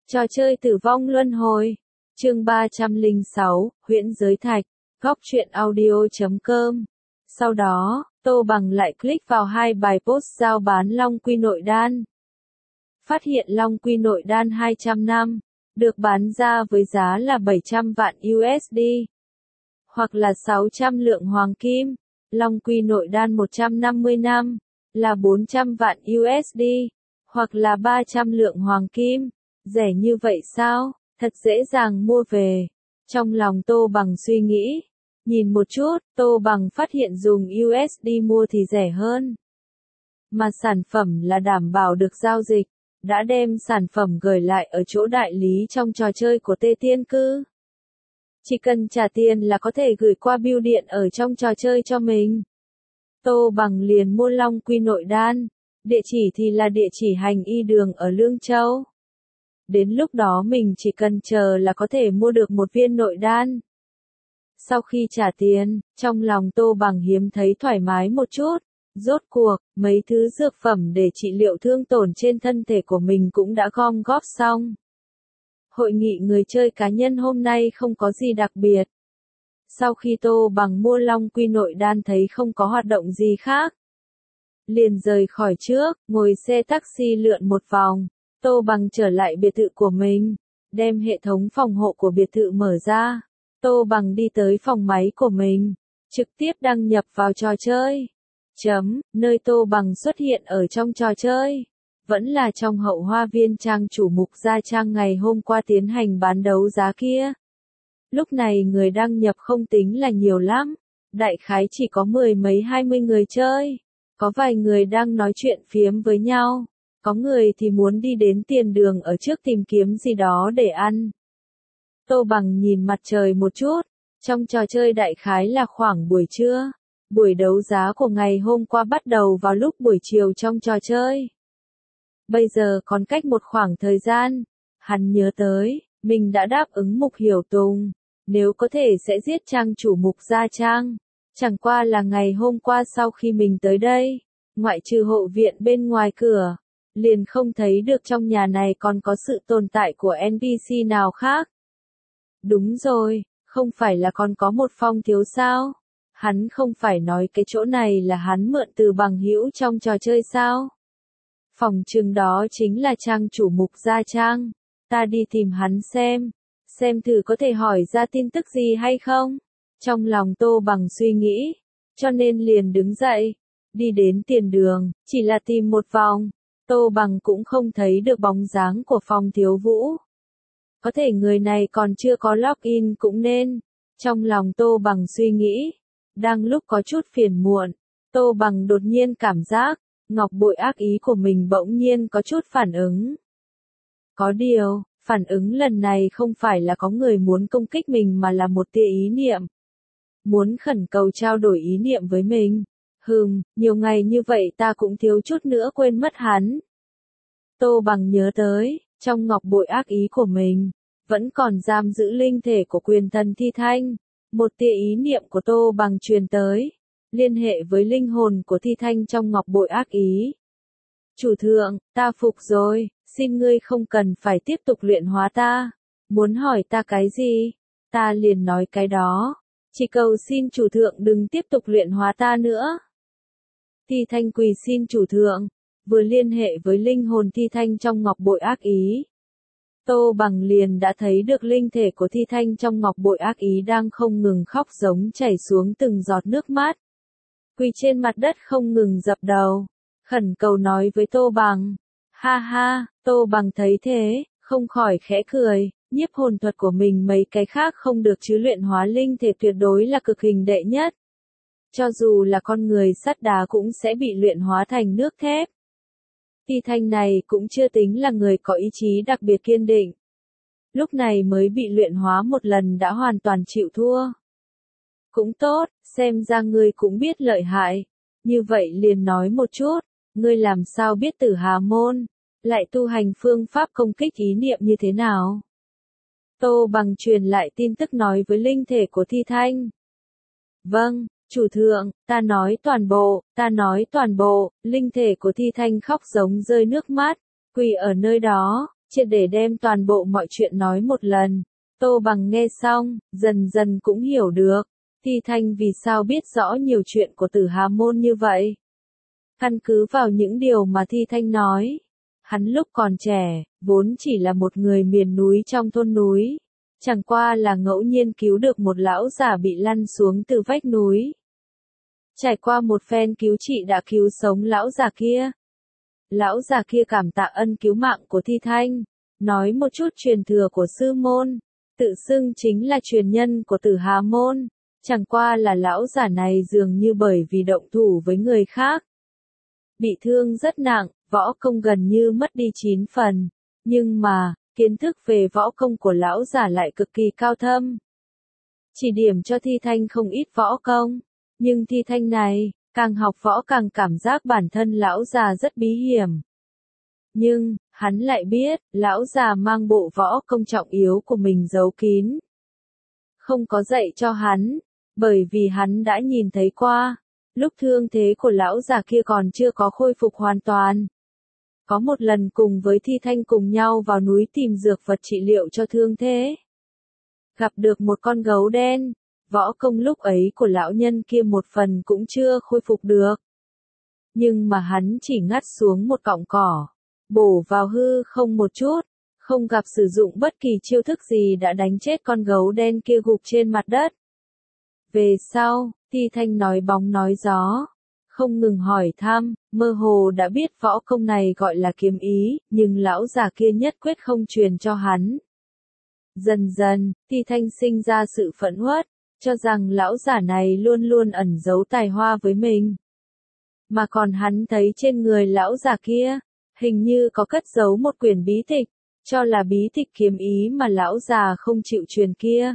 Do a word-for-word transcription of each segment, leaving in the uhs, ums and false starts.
Trò chơi tử vong luân hồi. Chương ba trăm lẻ sáu, huyễn giới thạch. Góc truyện audio chấm com. Sau đó, Tô Bằng lại click vào hai bài post giao bán Long Quy Nội Đan. Phát hiện Long Quy Nội Đan hai trăm năm, được bán ra với giá là bảy trăm vạn u ét đê, hoặc là sáu trăm lượng hoàng kim. Long Quy Nội Đan một trăm năm mươi năm, là bốn trăm vạn u ét đê, hoặc là ba trăm lượng hoàng kim. Rẻ như vậy sao, thật dễ dàng mua về. Trong lòng Tô Bằng suy nghĩ, nhìn một chút, Tô Bằng phát hiện dùng u ét đê mua thì rẻ hơn. Mà sản phẩm là đảm bảo được giao dịch, đã đem sản phẩm gửi lại ở chỗ đại lý trong trò chơi của Tê Tiên Cư. Chỉ cần trả tiền là có thể gửi qua bưu điện ở trong trò chơi cho mình. Tô Bằng liền mua Long Quy Nội Đan, địa chỉ thì là địa chỉ Hành Y Đường ở Lương Châu. Đến lúc đó mình chỉ cần chờ là có thể mua được một viên nội đan. Sau khi trả tiền, trong lòng Tô Bằng hiếm thấy thoải mái một chút. Rốt cuộc, mấy thứ dược phẩm để trị liệu thương tổn trên thân thể của mình cũng đã gom góp xong. Hội nghị người chơi cá nhân hôm nay không có gì đặc biệt. Sau khi Tô Bằng mua Long Quy Nội Đan thấy không có hoạt động gì khác, liền rời khỏi trước, ngồi xe taxi lượn một vòng. Tô Bằng trở lại biệt thự của mình, đem hệ thống phòng hộ của biệt thự mở ra. Tô Bằng đi tới phòng máy của mình, trực tiếp đăng nhập vào trò chơi. Chấm, nơi Tô Bằng xuất hiện ở trong trò chơi, vẫn là trong hậu hoa viên trang chủ Mục Gia Trang ngày hôm qua tiến hành bán đấu giá kia. Lúc này người đăng nhập không tính là nhiều lắm, đại khái chỉ có mười mấy hai mươi người chơi. Có vài người đang nói chuyện phiếm với nhau. Có người thì muốn đi đến tiền đường ở trước tìm kiếm gì đó để ăn. Tô Bằng nhìn mặt trời một chút, trong trò chơi đại khái là khoảng buổi trưa. Buổi đấu giá của ngày hôm qua bắt đầu vào lúc buổi chiều trong trò chơi. Bây giờ còn cách một khoảng thời gian, hắn nhớ tới, mình đã đáp ứng Mục Hiểu Tùng, nếu có thể sẽ giết trang chủ Mục Gia Trang. Chẳng qua là ngày hôm qua sau khi mình tới đây, ngoại trừ hộ viện bên ngoài cửa, liền không thấy được trong nhà này còn có sự tồn tại của en pê xê nào khác. Đúng rồi, không phải là còn có một Phong Thiếu sao? Hắn không phải nói cái chỗ này là hắn mượn từ bằng hữu trong trò chơi sao? Phòng chừng đó chính là trang chủ Mục Gia Trang. Ta đi tìm hắn xem, xem thử có thể hỏi ra tin tức gì hay không? Trong lòng Tô Bằng suy nghĩ, cho nên liền đứng dậy, đi đến tiền đường, chỉ là tìm một vòng. Tô Bằng cũng không thấy được bóng dáng của Phong Thiếu Vũ. Có thể người này còn chưa có login cũng nên. Trong lòng Tô Bằng suy nghĩ, đang lúc có chút phiền muộn, Tô Bằng đột nhiên cảm giác, ngọc bội ác ý của mình bỗng nhiên có chút phản ứng. Có điều, phản ứng lần này không phải là có người muốn công kích mình mà là một tia ý niệm. Muốn khẩn cầu trao đổi ý niệm với mình. Hừm, nhiều ngày như vậy ta cũng thiếu chút nữa quên mất hắn. Tô Bằng nhớ tới, trong ngọc bội ác ý của mình, vẫn còn giam giữ linh thể của quyền thần Thi Thanh. Một tia ý niệm của Tô Bằng truyền tới, liên hệ với linh hồn của Thi Thanh trong ngọc bội ác ý. Chủ thượng, ta phục rồi, xin ngươi không cần phải tiếp tục luyện hóa ta. Muốn hỏi ta cái gì, ta liền nói cái đó. Chỉ cầu xin chủ thượng đừng tiếp tục luyện hóa ta nữa. Thi Thanh quỳ xin chủ thượng, vừa liên hệ với linh hồn Thi Thanh trong ngọc bội ác ý. Tô Bằng liền đã thấy được linh thể của Thi Thanh trong ngọc bội ác ý đang không ngừng khóc giống chảy xuống từng giọt nước mắt. Quỳ trên mặt đất không ngừng dập đầu, khẩn cầu nói với Tô Bằng. Ha ha, Tô Bằng thấy thế, không khỏi khẽ cười, nhiếp hồn thuật của mình mấy cái khác không được chứ luyện hóa linh thể tuyệt đối là cực hình đệ nhất. Cho dù là con người sắt đá cũng sẽ bị luyện hóa thành nước thép. Thi Thanh này cũng chưa tính là người có ý chí đặc biệt kiên định. Lúc này mới bị luyện hóa một lần đã hoàn toàn chịu thua. Cũng tốt, xem ra ngươi cũng biết lợi hại. Như vậy liền nói một chút, ngươi làm sao biết Tử Hà Môn, lại tu hành phương pháp công kích ý niệm như thế nào? Tô Bằng truyền lại tin tức nói với linh thể của Thi Thanh. Vâng, chủ thượng, ta nói toàn bộ, ta nói toàn bộ. Linh thể của Thi Thanh khóc giống rơi nước mắt, quỳ ở nơi đó, triệt để đem toàn bộ mọi chuyện nói một lần. Tô Bằng nghe xong, dần dần cũng hiểu được, Thi Thanh vì sao biết rõ nhiều chuyện của Tử Hà Môn như vậy. Căn cứ vào những điều mà Thi Thanh nói, hắn lúc còn trẻ, vốn chỉ là một người miền núi trong thôn núi, chẳng qua là ngẫu nhiên cứu được một lão già bị lăn xuống từ vách núi. Trải qua một phen cứu trị đã cứu sống lão già kia. Lão già kia cảm tạ ân cứu mạng của Thi Thanh, nói một chút truyền thừa của sư môn, tự xưng chính là truyền nhân của Tử Hà Môn, chẳng qua là lão già này dường như bởi vì động thủ với người khác. Bị thương rất nặng, võ công gần như mất đi chín phần, nhưng mà, kiến thức về võ công của lão già lại cực kỳ cao thâm. Chỉ điểm cho Thi Thanh không ít võ công, nhưng Thi Thanh này, càng học võ càng cảm giác bản thân lão già rất bí hiểm. Nhưng, hắn lại biết, lão già mang bộ võ công trọng yếu của mình giấu kín. Không có dạy cho hắn, bởi vì hắn đã nhìn thấy qua, lúc thương thế của lão già kia còn chưa có khôi phục hoàn toàn. Có một lần cùng với Thi Thanh cùng nhau vào núi tìm dược vật trị liệu cho thương thế. Gặp được một con gấu đen, võ công lúc ấy của lão nhân kia một phần cũng chưa khôi phục được. Nhưng mà hắn chỉ ngắt xuống một cọng cỏ, bổ vào hư không một chút, không gặp sử dụng bất kỳ chiêu thức gì đã đánh chết con gấu đen kia gục trên mặt đất. Về sau, Thi Thanh nói bóng nói gió, không ngừng hỏi thăm, mơ hồ đã biết võ công này gọi là kiếm ý, nhưng lão già kia nhất quyết không truyền cho hắn. Dần dần, Thi Thanh sinh ra sự phẫn uất, cho rằng lão già này luôn luôn ẩn giấu tài hoa với mình. Mà còn hắn thấy trên người lão già kia, hình như có cất giấu một quyển bí tịch, cho là bí tịch kiếm ý mà lão già không chịu truyền kia.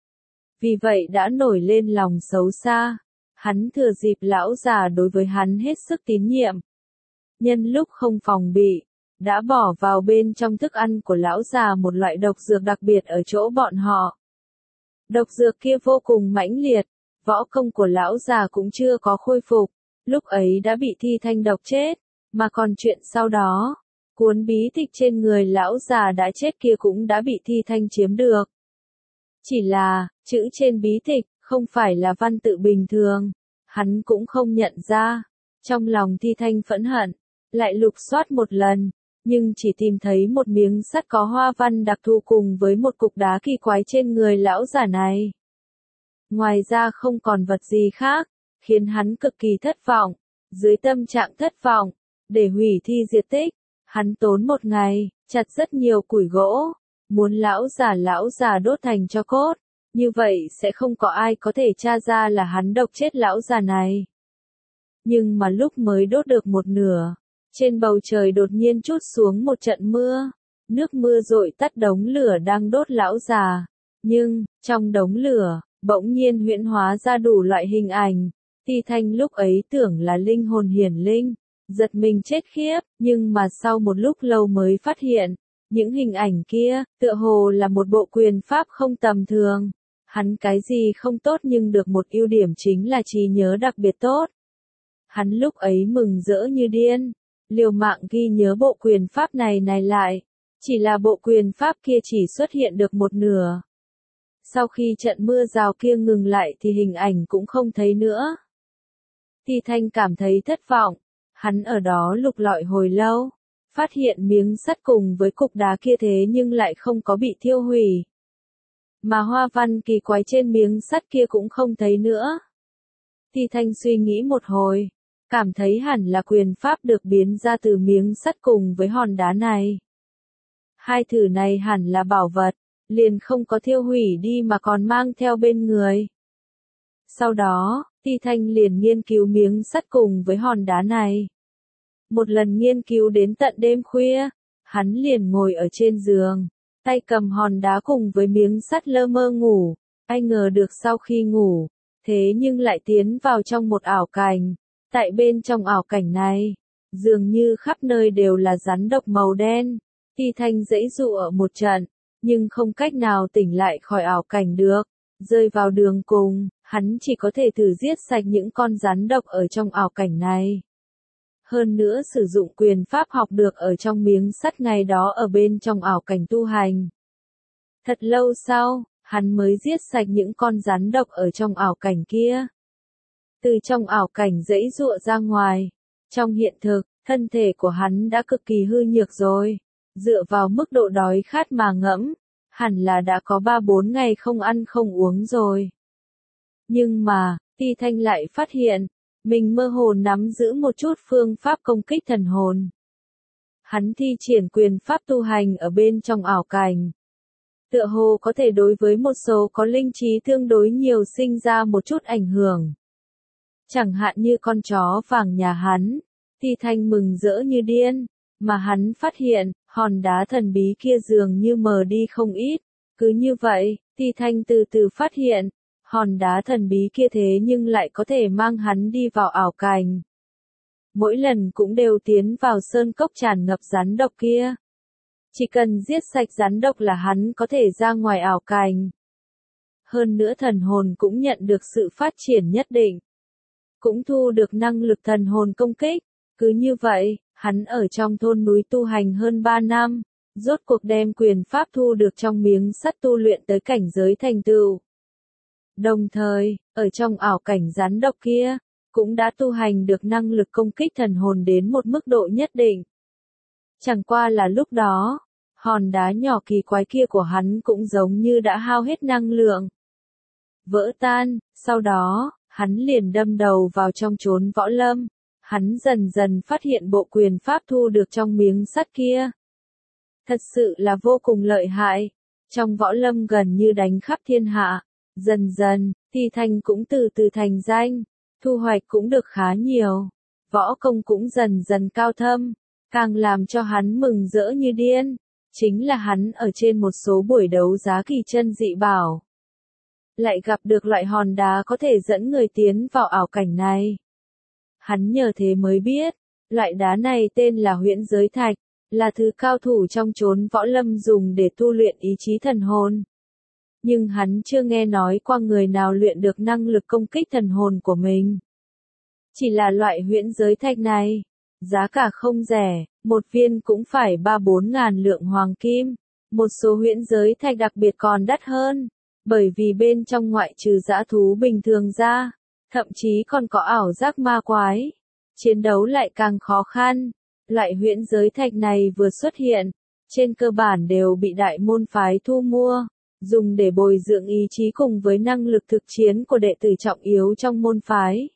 Vì vậy đã nổi lên lòng xấu xa, hắn thừa dịp lão già đối với hắn hết sức tín nhiệm. Nhân lúc không phòng bị, đã bỏ vào bên trong thức ăn của lão già một loại độc dược đặc biệt ở chỗ bọn họ. Độc dược kia vô cùng mãnh liệt, võ công của lão già cũng chưa có khôi phục, lúc ấy đã bị Thi Thanh độc chết, mà còn chuyện sau đó, cuốn bí tịch trên người lão già đã chết kia cũng đã bị Thi Thanh chiếm được. Chỉ là, chữ trên bí tịch, không phải là văn tự bình thường, hắn cũng không nhận ra. Trong lòng Thi Thanh phẫn hận, lại lục soát một lần, nhưng chỉ tìm thấy một miếng sắt có hoa văn đặc thù cùng với một cục đá kỳ quái trên người lão già này. Ngoài ra không còn vật gì khác, khiến hắn cực kỳ thất vọng. Dưới tâm trạng thất vọng, để hủy thi diệt tích, hắn tốn một ngày, chặt rất nhiều củi gỗ, muốn lão già lão già đốt thành tro cốt, như vậy sẽ không có ai có thể tra ra là hắn độc chết lão già này. Nhưng mà lúc mới đốt được một nửa, trên bầu trời đột nhiên trút xuống một trận mưa, nước mưa dội tắt đống lửa đang đốt lão già, nhưng, trong đống lửa, bỗng nhiên huyễn hóa ra đủ loại hình ảnh. Thi Thanh lúc ấy tưởng là linh hồn hiển linh, giật mình chết khiếp, nhưng mà sau một lúc lâu mới phát hiện, những hình ảnh kia, tựa hồ là một bộ quyền pháp không tầm thường. Hắn cái gì không tốt nhưng được một ưu điểm chính là trí nhớ đặc biệt tốt. Hắn lúc ấy mừng rỡ như điên, liều mạng ghi nhớ bộ quyền pháp này này lại, chỉ là bộ quyền pháp kia chỉ xuất hiện được một nửa. Sau khi trận mưa rào kia ngừng lại thì hình ảnh cũng không thấy nữa. Thi Thanh cảm thấy thất vọng, hắn ở đó lục lọi hồi lâu, phát hiện miếng sắt cùng với cục đá kia thế nhưng lại không có bị thiêu hủy. Mà hoa văn kỳ quái trên miếng sắt kia cũng không thấy nữa. Thi Thanh suy nghĩ một hồi, cảm thấy hẳn là quyền pháp được biến ra từ miếng sắt cùng với hòn đá này. Hai thứ này hẳn là bảo vật, liền không có thiêu hủy đi mà còn mang theo bên người. Sau đó, Thi Thanh liền nghiên cứu miếng sắt cùng với hòn đá này. Một lần nghiên cứu đến tận đêm khuya, hắn liền ngồi ở trên giường, tay cầm hòn đá cùng với miếng sắt lơ mơ ngủ. Ai ngờ được sau khi ngủ, thế nhưng lại tiến vào trong một ảo cảnh. Tại bên trong ảo cảnh này, dường như khắp nơi đều là rắn độc màu đen. Thi Thanh giãy giụa một trận, nhưng không cách nào tỉnh lại khỏi ảo cảnh được. Rơi vào đường cùng, hắn chỉ có thể thử giết sạch những con rắn độc ở trong ảo cảnh này. Hơn nữa sử dụng quyền pháp học được ở trong miếng sắt ngày đó ở bên trong ảo cảnh tu hành. Thật lâu sau, hắn mới giết sạch những con rắn độc ở trong ảo cảnh kia. Từ trong ảo cảnh giãy giụa ra ngoài. Trong hiện thực, thân thể của hắn đã cực kỳ hư nhược rồi. Dựa vào mức độ đói khát mà ngẫm, hẳn là đã có ba bốn ngày không ăn không uống rồi. Nhưng mà, Ti Thanh lại phát hiện, mình mơ hồ nắm giữ một chút phương pháp công kích thần hồn. Hắn thi triển quyền pháp tu hành ở bên trong ảo cảnh. Tựa hồ có thể đối với một số có linh trí tương đối nhiều sinh ra một chút ảnh hưởng. Chẳng hạn như con chó vàng nhà hắn, Ti Thanh mừng rỡ như điên, mà hắn phát hiện, hòn đá thần bí kia dường như mờ đi không ít. Cứ như vậy, Ti Thanh từ từ phát hiện, hòn đá thần bí kia thế nhưng lại có thể mang hắn đi vào ảo cảnh. Mỗi lần cũng đều tiến vào sơn cốc tràn ngập rắn độc kia. Chỉ cần giết sạch rắn độc là hắn có thể ra ngoài ảo cảnh. Hơn nữa thần hồn cũng nhận được sự phát triển nhất định. Cũng thu được năng lực thần hồn công kích. Cứ như vậy, hắn ở trong thôn núi tu hành hơn ba năm, rốt cuộc đem quyền pháp thu được trong miếng sắt tu luyện tới cảnh giới thành tựu. Đồng thời, ở trong ảo cảnh rắn độc kia, cũng đã tu hành được năng lực công kích thần hồn đến một mức độ nhất định. Chẳng qua là lúc đó, hòn đá nhỏ kỳ quái kia của hắn cũng giống như đã hao hết năng lượng. Vỡ tan, sau đó, hắn liền đâm đầu vào trong chốn võ lâm. Hắn dần dần phát hiện bộ quyền pháp thu được trong miếng sắt kia. Thật sự là vô cùng lợi hại. Trong võ lâm gần như đánh khắp thiên hạ. Dần dần, Ti Thanh cũng từ từ thành danh. Thu hoạch cũng được khá nhiều. Võ công cũng dần dần cao thâm. Càng làm cho hắn mừng rỡ như điên. Chính là hắn ở trên một số buổi đấu giá kỳ chân dị bảo. Lại gặp được loại hòn đá có thể dẫn người tiến vào ảo cảnh này. Hắn nhờ thế mới biết, loại đá này tên là huyễn giới thạch, là thứ cao thủ trong chốn võ lâm dùng để tu luyện ý chí thần hồn. Nhưng hắn chưa nghe nói qua người nào luyện được năng lực công kích thần hồn của mình. Chỉ là loại huyễn giới thạch này, giá cả không rẻ, một viên cũng phải ba bốn ngàn lượng hoàng kim. Một số huyễn giới thạch đặc biệt còn đắt hơn, bởi vì bên trong ngoại trừ dã thú bình thường ra, thậm chí còn có ảo giác ma quái. Chiến đấu lại càng khó khăn. Loại huyễn giới thạch này vừa xuất hiện, trên cơ bản đều bị đại môn phái thu mua, dùng để bồi dưỡng ý chí cùng với năng lực thực chiến của đệ tử trọng yếu trong môn phái.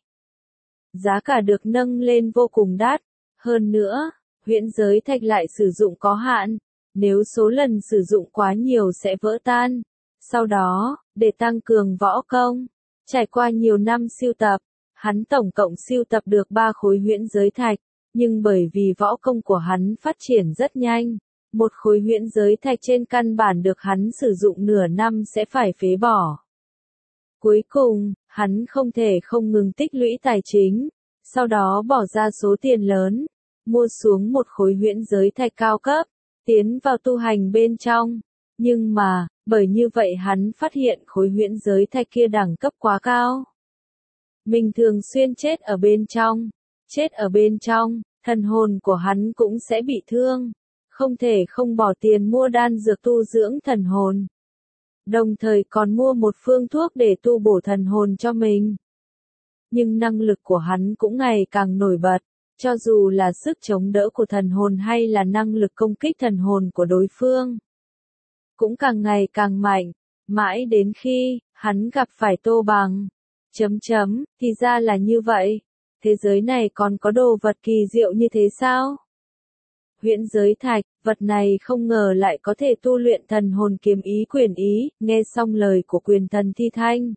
Giá cả được nâng lên vô cùng đắt. Hơn nữa, huyễn giới thạch lại sử dụng có hạn, nếu số lần sử dụng quá nhiều sẽ vỡ tan. Sau đó, để tăng cường võ công, trải qua nhiều năm siêu tập, hắn tổng cộng siêu tập được ba khối huyễn giới thạch, nhưng bởi vì võ công của hắn phát triển rất nhanh, một khối huyễn giới thạch trên căn bản được hắn sử dụng nửa năm sẽ phải phế bỏ. Cuối cùng, hắn không thể không ngừng tích lũy tài chính, sau đó bỏ ra số tiền lớn, mua xuống một khối huyễn giới thạch cao cấp, tiến vào tu hành bên trong. Nhưng mà, bởi như vậy hắn phát hiện khối huyễn giới thạch kia đẳng cấp quá cao. Mình thường xuyên chết ở bên trong. Chết ở bên trong, thần hồn của hắn cũng sẽ bị thương. Không thể không bỏ tiền mua đan dược tu dưỡng thần hồn. Đồng thời còn mua một phương thuốc để tu bổ thần hồn cho mình. Nhưng năng lực của hắn cũng ngày càng nổi bật. Cho dù là sức chống đỡ của thần hồn hay là năng lực công kích thần hồn của đối phương, cũng càng ngày càng mạnh, mãi đến khi, hắn gặp phải Tô Bằng. Chấm chấm, thì ra là như vậy. Thế giới này còn có đồ vật kỳ diệu như thế sao? Huyễn giới thạch, vật này không ngờ lại có thể tu luyện thần hồn kiếm ý quyền ý, nghe xong lời của quyền thần Ti Thanh.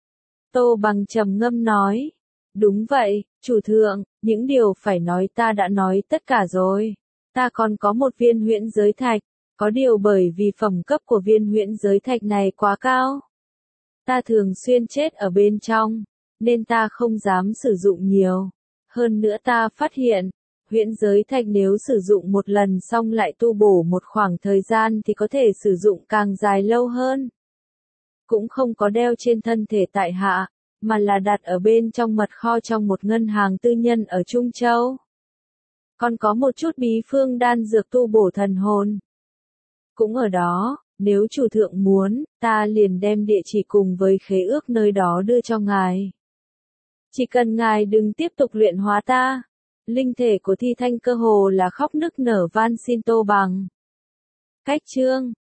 Tô Bằng trầm ngâm nói. Đúng vậy, chủ thượng, những điều phải nói ta đã nói tất cả rồi. Ta còn có một viên huyễn giới thạch. Có điều bởi vì phẩm cấp của viên huyễn giới thạch này quá cao. Ta thường xuyên chết ở bên trong, nên ta không dám sử dụng nhiều. Hơn nữa ta phát hiện, huyễn giới thạch nếu sử dụng một lần xong lại tu bổ một khoảng thời gian thì có thể sử dụng càng dài lâu hơn. Cũng không có đeo trên thân thể tại hạ, mà là đặt ở bên trong mật kho trong một ngân hàng tư nhân ở Trung Châu. còn có một chút bí phương đan dược tu bổ thần hồn. Cũng ở đó, nếu chủ thượng muốn, ta liền đem địa chỉ cùng với khế ước nơi đó đưa cho ngài. Chỉ cần ngài đừng tiếp tục luyện hóa ta. Linh thể của Thi Thanh cơ hồ là khóc nức nở van xin Tô Bằng. Cách chương